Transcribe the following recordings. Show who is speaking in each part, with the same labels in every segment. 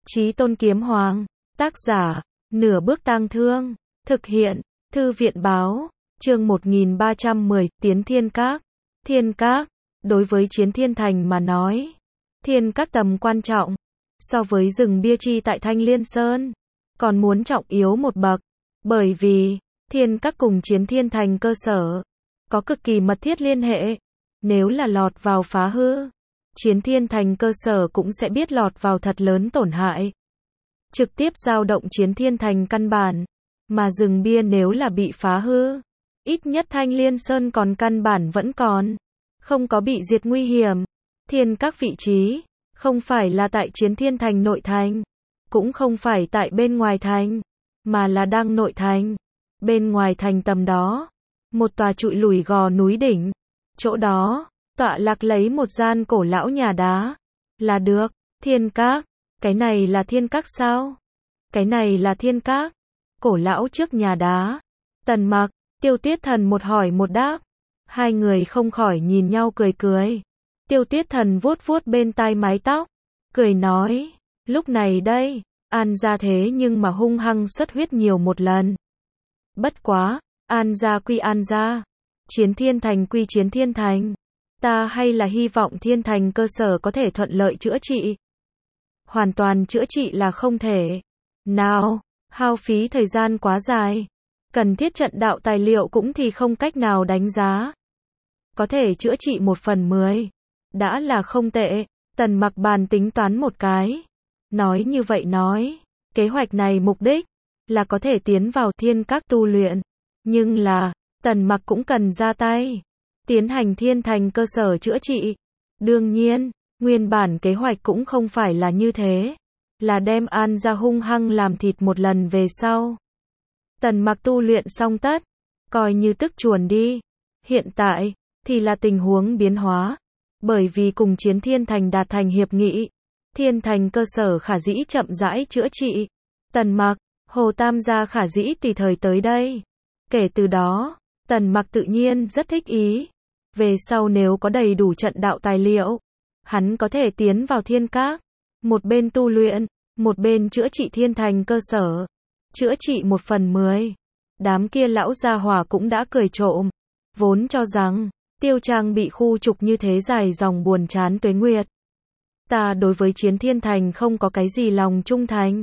Speaker 1: Chí Tôn Kiếm Hoàng, tác giả, Nửa Bước Tang Thương, thực hiện, Thư viện Báo, chương 1310, Tiến Thiên Các. Thiên Các, đối với Chiến Thiên Thành mà nói, Thiên Các tầm quan trọng, so với rừng Bia Chi tại Thanh Liên Sơn, còn muốn trọng yếu một bậc, bởi vì, Thiên Các cùng Chiến Thiên Thành cơ sở, có cực kỳ mật thiết liên hệ, nếu là lọt vào phá hư, Chiến Thiên Thành cơ sở cũng sẽ biết lọt vào thật lớn tổn hại. Trực tiếp dao động Chiến Thiên Thành căn bản, mà rừng Bia nếu là bị phá hư, ít nhất Thanh Liên Sơn còn căn bản vẫn còn, không có bị diệt nguy hiểm. Thiên Các vị trí, không phải là tại Chiến Thiên Thành nội thành, cũng không phải tại bên ngoài thành, mà là đang nội thành. Bên ngoài thành tầm đó, một tòa trụi lủi gò núi đỉnh, chỗ đó, tọa lạc lấy một gian cổ lão nhà đá, là được. Thiên Các, cái này là Thiên Các sao? Cái này là Thiên Các, cổ lão trước nhà đá. Tần Mặc, Tiêu Tuyết Thần một hỏi một đáp, hai người không khỏi nhìn nhau cười cười. Tiêu Tuyết Thần vuốt vuốt bên tai mái tóc, cười nói, lúc này đây, An gia thế nhưng mà hung hăng xuất huyết nhiều một lần. Bất quá, An gia quy An gia, Chiến Thiên Thành quy Chiến Thiên Thành, ta hay là hy vọng Thiên Thành cơ sở có thể thuận lợi chữa trị. Hoàn toàn chữa trị là không thể. Nào, hao phí thời gian quá dài, cần thiết trận đạo tài liệu cũng thì không cách nào đánh giá. Có thể chữa trị 1/10, đã là không tệ. Tần Mặc bàn tính toán một cái, nói như vậy nói, kế hoạch này mục đích là có thể tiến vào Thiên Các tu luyện, nhưng là, Tần Mặc cũng cần ra tay, tiến hành Thiên Thành cơ sở chữa trị. Đương nhiên, nguyên bản kế hoạch cũng không phải là như thế, là đem An gia hung hăng làm thịt một lần về sau. Tần Mặc tu luyện xong tất, coi như tức chuồn đi. Hiện tại, thì là tình huống biến hóa, bởi vì cùng Chiến Thiên Thành đạt thành hiệp nghị, Thiên Thành cơ sở khả dĩ chậm rãi chữa trị. Tần Mặc, Hồ Tam gia khả dĩ tùy thời tới đây. Kể từ đó, Tần Mặc tự nhiên rất thích ý. Về sau nếu có đầy đủ trận đạo tài liệu, hắn có thể tiến vào Thiên Các, một bên tu luyện, một bên chữa trị Thiên Thành cơ sở. Chữa trị 1/10. Đám kia lão gia hỏa cũng đã cười trộm, vốn cho rằng Tiêu Trang bị khu trục như thế dài dòng buồn chán tuế nguyệt. Ta đối với Chiến Thiên Thành không có cái gì lòng trung thành.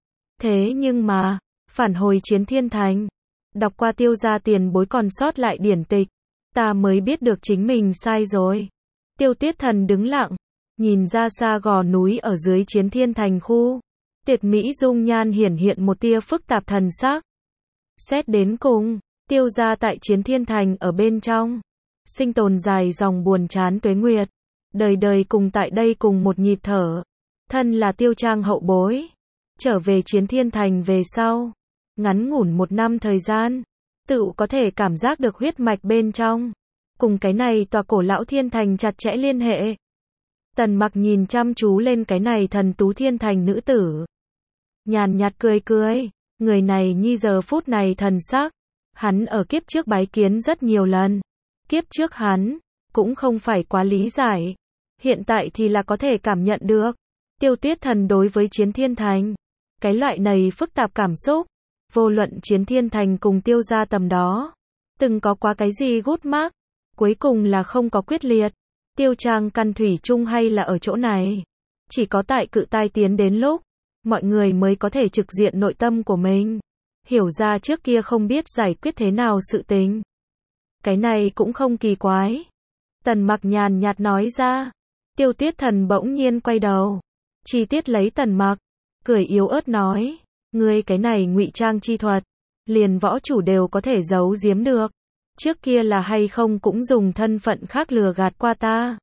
Speaker 1: Thế nhưng mà, phản hồi Chiến Thiên Thành, đọc qua Tiêu gia tiền bối còn sót lại điển tịch, ta mới biết được chính mình sai rồi. Tiêu Tuyết Thần đứng lặng, nhìn ra xa gò núi ở dưới Chiến Thiên Thành khu. Tiệt Mỹ dung nhan hiển hiện một tia phức tạp thần sắc. Xét đến cùng, Tiêu gia tại Chiến Thiên Thành ở bên trong, sinh tồn dài dòng buồn chán tuế nguyệt, đời đời cùng tại đây cùng một nhịp thở. Thân là Tiêu Trang hậu bối, trở về Chiến Thiên Thành về sau, ngắn ngủn 1 năm thời gian, tự có thể cảm giác được huyết mạch bên trong, cùng cái này tòa cổ lão Thiên Thành chặt chẽ liên hệ. Tần Mặc nhìn chăm chú lên cái này thần tú Thiên Thành nữ tử, nhàn nhạt cười cười, người này nhi giờ phút này thần sắc, hắn ở kiếp trước bái kiến rất nhiều lần, kiếp trước hắn cũng không phải quá lý giải, hiện tại thì là có thể cảm nhận được. Tiêu Tuyết Thần đối với Chiến Thiên Thành, cái loại này phức tạp cảm xúc, vô luận Chiến Thiên Thành cùng Tiêu gia tầm đó, từng có quá cái gì gút mác, cuối cùng là không có quyết liệt. Tiêu Trang căn thủy chung hay là ở chỗ này, chỉ có tại cự tai tiến đến lúc, mọi người mới có thể trực diện nội tâm của mình, hiểu ra trước kia không biết giải quyết thế nào sự tình. Cái này cũng không kỳ quái. Tần Mặc nhàn nhạt nói ra. Tiêu Tuyết Thần bỗng nhiên quay đầu, chi tiết lấy Tần Mặc, cười yếu ớt nói, ngươi cái này ngụy trang chi thuật, liền võ chủ đều có thể giấu giếm được. Trước kia là hay không cũng dùng thân phận khác lừa gạt qua ta.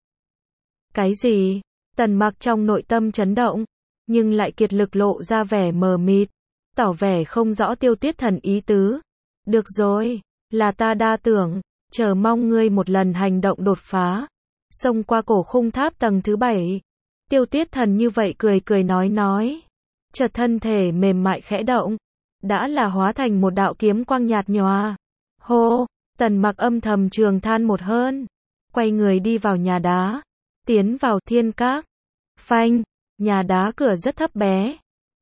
Speaker 1: Cái gì? Tần Mặc trong nội tâm chấn động, nhưng lại kiệt lực lộ ra vẻ mờ mịt, tỏ vẻ không rõ Tiêu Tuyết Thần ý tứ. Được rồi, là ta đa tưởng, chờ mong ngươi một lần hành động đột phá, xông qua cổ khung tháp tầng thứ 7. Tiêu Tuyết Thần như vậy cười cười nói, chợt thân thể mềm mại khẽ động, đã là hóa thành một đạo kiếm quang nhạt nhòa. Hô, Tần Mặc âm thầm trường than một hơi, quay người đi vào nhà đá, tiến vào Thiên Các. Phanh, nhà đá cửa rất thấp bé,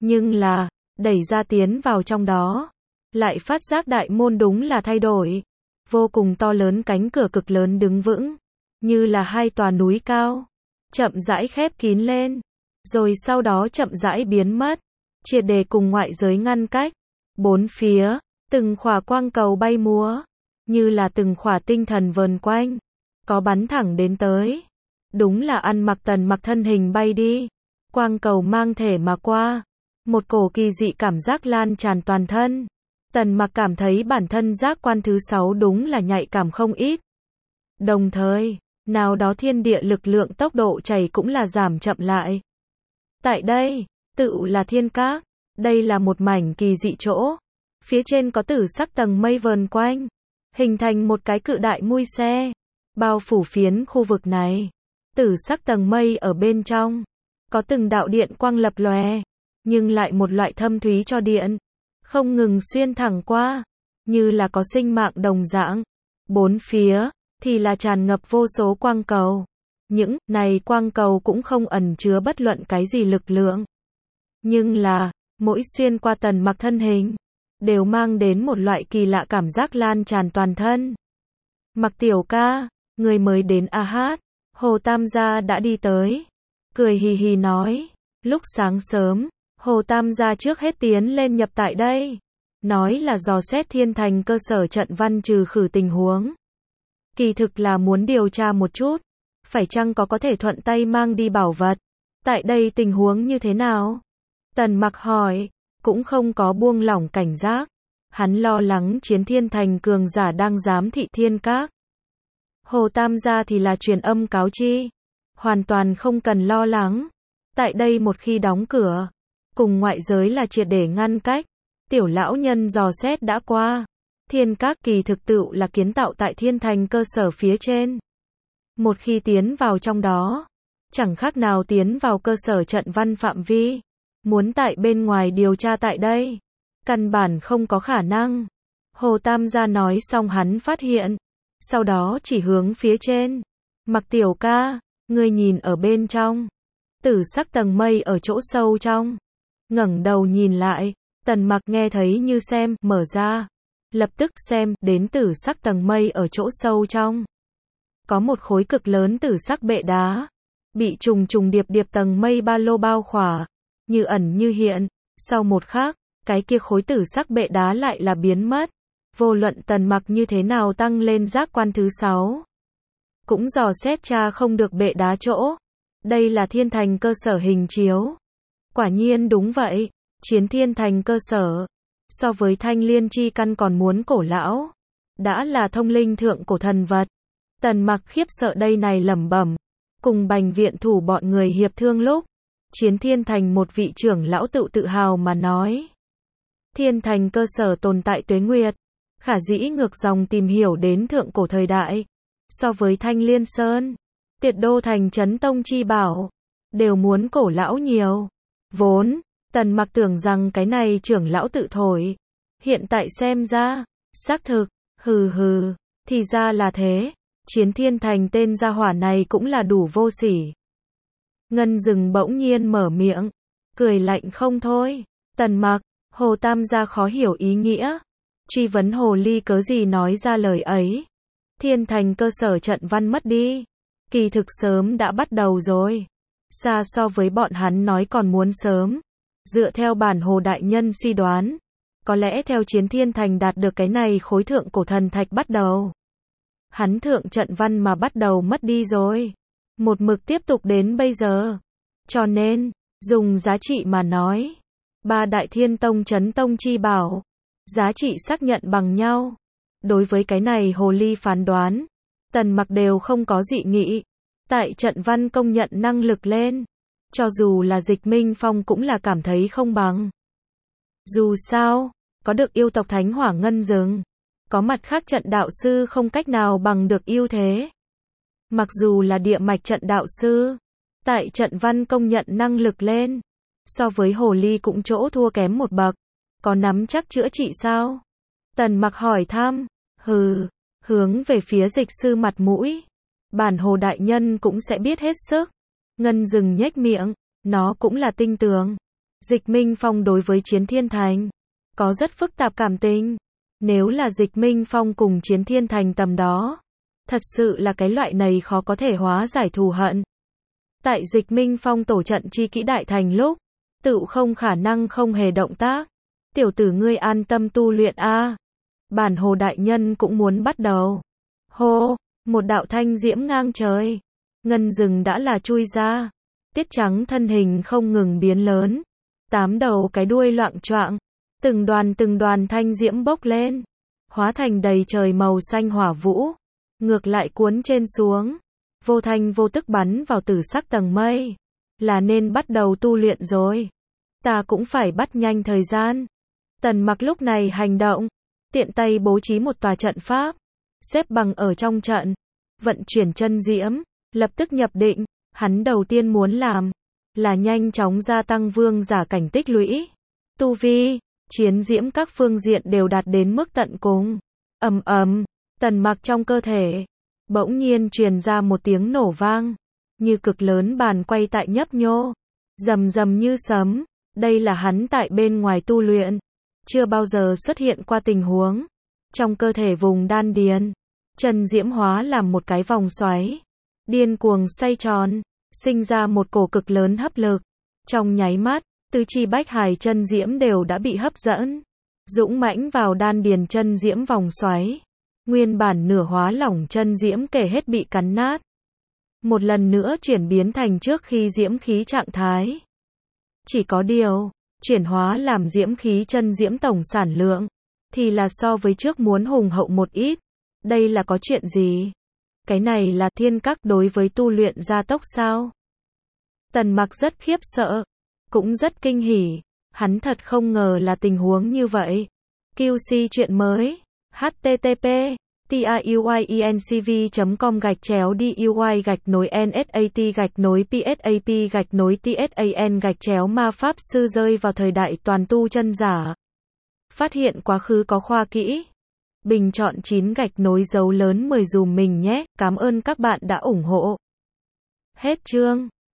Speaker 1: Nhưng là, đẩy ra tiến vào trong đó, lại phát giác đại môn đúng là thay đổi. Vô cùng to lớn cánh cửa cực lớn đứng vững, như là hai tòa núi cao, chậm rãi khép kín lên, rồi sau đó chậm rãi biến mất, triệt để cùng ngoại giới ngăn cách. Bốn phía, từng khỏa quang cầu bay múa, như là từng khỏa tinh thần vờn quanh, có bắn thẳng đến tới. Đúng là ăn mặc Tần Mặc thân hình bay đi, quang cầu mang thể mà qua, một cổ kỳ dị cảm giác lan tràn toàn thân. Tần Mặc cảm thấy bản thân giác quan thứ 6 đúng là nhạy cảm không ít. Đồng thời, nào đó thiên địa lực lượng tốc độ chảy cũng là giảm chậm lại. Tại đây, tựu là thiên các, đây là một mảnh kỳ dị chỗ. Phía trên có tử sắc tầng mây vờn quanh, hình thành một cái cự đại mui xe, bao phủ phiến khu vực này. Tử sắc tầng mây ở bên trong, có từng đạo điện quang lập lòe, nhưng lại một loại thâm thúy cho điện, không ngừng xuyên thẳng qua, như là có sinh mạng đồng dạng. Bốn phía, thì là tràn ngập vô số quang cầu. Những này quang cầu cũng không ẩn chứa bất luận cái gì lực lượng. Nhưng là, mỗi xuyên qua Tần Mặc thân hình, đều mang đến một loại kỳ lạ cảm giác lan tràn toàn thân. Mặc tiểu ca, người mới đến a hát. Hồ Tam gia đã đi tới, cười hì hì nói. Lúc sáng sớm, Hồ Tam gia trước hết tiến lên nhập tại đây, nói là dò xét thiên thành cơ sở trận văn trừ khử tình huống. Kỳ thực là muốn điều tra một chút, phải chăng có thể thuận tay mang đi bảo vật. Tại đây tình huống như thế nào? Tần Mặc hỏi, cũng không có buông lỏng cảnh giác. Hắn lo lắng chiến thiên thành cường giả đang giám thị thiên các. Hồ Tam gia thì là truyền âm cáo chi, hoàn toàn không cần lo lắng. Tại đây một khi đóng cửa, cùng ngoại giới là triệt để ngăn cách. Tiểu lão nhân dò xét đã qua, thiên các kỳ thực tựu là kiến tạo tại thiên thành cơ sở phía trên. Một khi tiến vào trong đó, chẳng khác nào tiến vào cơ sở trận văn phạm vi. Muốn tại bên ngoài điều tra tại đây, căn bản không có khả năng. Hồ Tam gia nói xong hắn phát hiện, sau đó chỉ hướng phía trên. Mặc tiểu ca, ngươi nhìn ở bên trong. Tử sắc tầng mây ở chỗ sâu trong. Ngẩng đầu nhìn lại, Tần Mặc nghe thấy như xem, mở ra. Lập tức xem, đến tử sắc tầng mây ở chỗ sâu trong. Có một khối cực lớn tử sắc bệ đá, bị trùng trùng điệp điệp tầng mây ba lô bao khỏa, như ẩn như hiện. Sau một khắc, cái kia khối tử sắc bệ đá lại là biến mất. Vô luận Tần Mặc như thế nào tăng lên giác quan thứ 6, cũng dò xét tra không được bệ đá chỗ. Đây là thiên thành cơ sở hình chiếu. Quả nhiên đúng vậy, chiến thiên thành cơ sở, so với thanh liên chi căn còn muốn cổ lão. Đã là thông linh thượng cổ thần vật. Tần Mặc khiếp sợ đây này lẩm bẩm, cùng Bành viện thủ bọn người hiệp thương lúc, chiến thiên thành một vị trưởng lão tự hào mà nói. Thiên thành cơ sở tồn tại tuế nguyệt, khả dĩ ngược dòng tìm hiểu đến thượng cổ thời đại. So với Thanh Liên Sơn, Tiệt Đô thành Chấn Tông chi bảo, đều muốn cổ lão nhiều. Vốn, Tần Mặc tưởng rằng cái này trưởng lão tự thổi. Hiện tại xem ra, xác thực, hừ, thì ra là thế. Chiến thiên thành tên gia hỏa này cũng là đủ vô sỉ. Ngân Dừng bỗng nhiên mở miệng, cười lạnh không thôi. Tần Mặc, Hồ Tam gia khó hiểu ý nghĩa. Truy vấn hồ ly cớ gì nói ra lời ấy. Thiên thành cơ sở trận văn mất đi. Kỳ thực sớm đã bắt đầu rồi. Xa so với bọn hắn nói còn muốn sớm. Dựa theo bản Hồ đại nhân suy đoán, có lẽ theo chiến thiên thành đạt được cái này khối thượng cổ thần thạch bắt đầu, hắn thượng trận văn mà bắt đầu mất đi rồi. Một mực tiếp tục đến bây giờ. Cho nên, dùng giá trị mà nói, ba đại thiên tông Chấn Tông chi bảo, giá trị xác nhận bằng nhau. Đối với cái này hồ ly phán đoán, Tần Mặc đều không có dị nghị. Tại trận văn công nhận năng lực lên, cho dù là Dịch Minh Phong cũng là cảm thấy không bằng. Dù sao, có được yêu tộc Thánh Hỏa Ngân Dừng, có mặt khác trận đạo sư không cách nào bằng được ưu thế. Mặc dù là địa mạch trận đạo sư, tại trận văn công nhận năng lực lên, so với hồ ly cũng chỗ thua kém một bậc. Có nắm chắc chữa trị sao? Tần Mặc hỏi thăm. Hướng về phía dịch sư mặt mũi. Bản Hồ đại nhân cũng sẽ biết hết sức. Ngân Dừng nhếch miệng, nó cũng là tinh tường. Dịch Minh Phong đối với Chiến Thiên Thành có rất phức tạp cảm tình. Nếu là Dịch Minh Phong cùng Chiến Thiên Thành tầm đó, thật sự là cái loại này khó có thể hóa giải thù hận. Tại Dịch Minh Phong tổ trận chi kỹ đại thành lúc, tự không khả năng không hề động tác. Tiểu tử ngươi an tâm tu luyện a. Bản Hồ đại nhân cũng muốn bắt đầu. Hô, một đạo thanh diễm ngang trời. Ngân rừng đã là chui ra. Tiết Trắng thân hình không ngừng biến lớn. 8 đầu cái đuôi loạng choạng. Từng đoàn thanh diễm bốc lên. Hóa thành đầy trời màu xanh hỏa vũ. Ngược lại cuốn trên xuống. Vô thanh vô tức bắn vào tử sắc tầng mây. Là nên bắt đầu tu luyện rồi. Ta cũng phải bắt nhanh thời gian. Tần Mặc lúc này hành động. Tiện tay bố trí một tòa trận pháp. Xếp bằng ở trong trận. Vận chuyển chân diễm. Lập tức nhập định. Hắn đầu tiên muốn làm là nhanh chóng gia tăng vương giả cảnh tích lũy. Tu vi, chiến diễm các phương diện đều đạt đến mức tận cùng. Ầm ầm, Tần Mặc trong cơ thể bỗng nhiên truyền ra một tiếng nổ vang, như cực lớn bàn quay tại nhấp nhô, rầm rầm như sấm. Đây là hắn tại bên ngoài tu luyện chưa bao giờ xuất hiện qua tình huống. Trong cơ thể vùng đan điền, chân diễm hóa làm một cái vòng xoáy, điên cuồng xoay tròn, sinh ra một cổ cực lớn hấp lực. Trong nháy mắt, tứ chi bách hải chân diễm đều đã bị hấp dẫn, dũng mãnh vào đan điền chân diễm vòng xoáy. Nguyên bản nửa hóa lỏng chân diễm kể hết bị cắn nát. Một lần nữa chuyển biến thành trước khi diễm khí trạng thái. Chỉ có điều, chuyển hóa làm diễm khí chân diễm tổng sản lượng, thì là so với trước muốn hùng hậu một ít. Đây là có chuyện gì? Cái này là thiên các đối với tu luyện gia tốc sao? Tần Mặc rất khiếp sợ, cũng rất kinh hỉ. Hắn thật không ngờ là tình huống như vậy. QC chuyện mới. http tayuy.com/duy-nsat-psap-tsan - ma pháp sư rơi vào thời đại toàn tu chân giả. Phát hiện quá khứ có khoa kỹ. Bình chọn 9 dấu lớn 10 dùm mình nhé. Cảm ơn các bạn đã ủng hộ. Hết chương.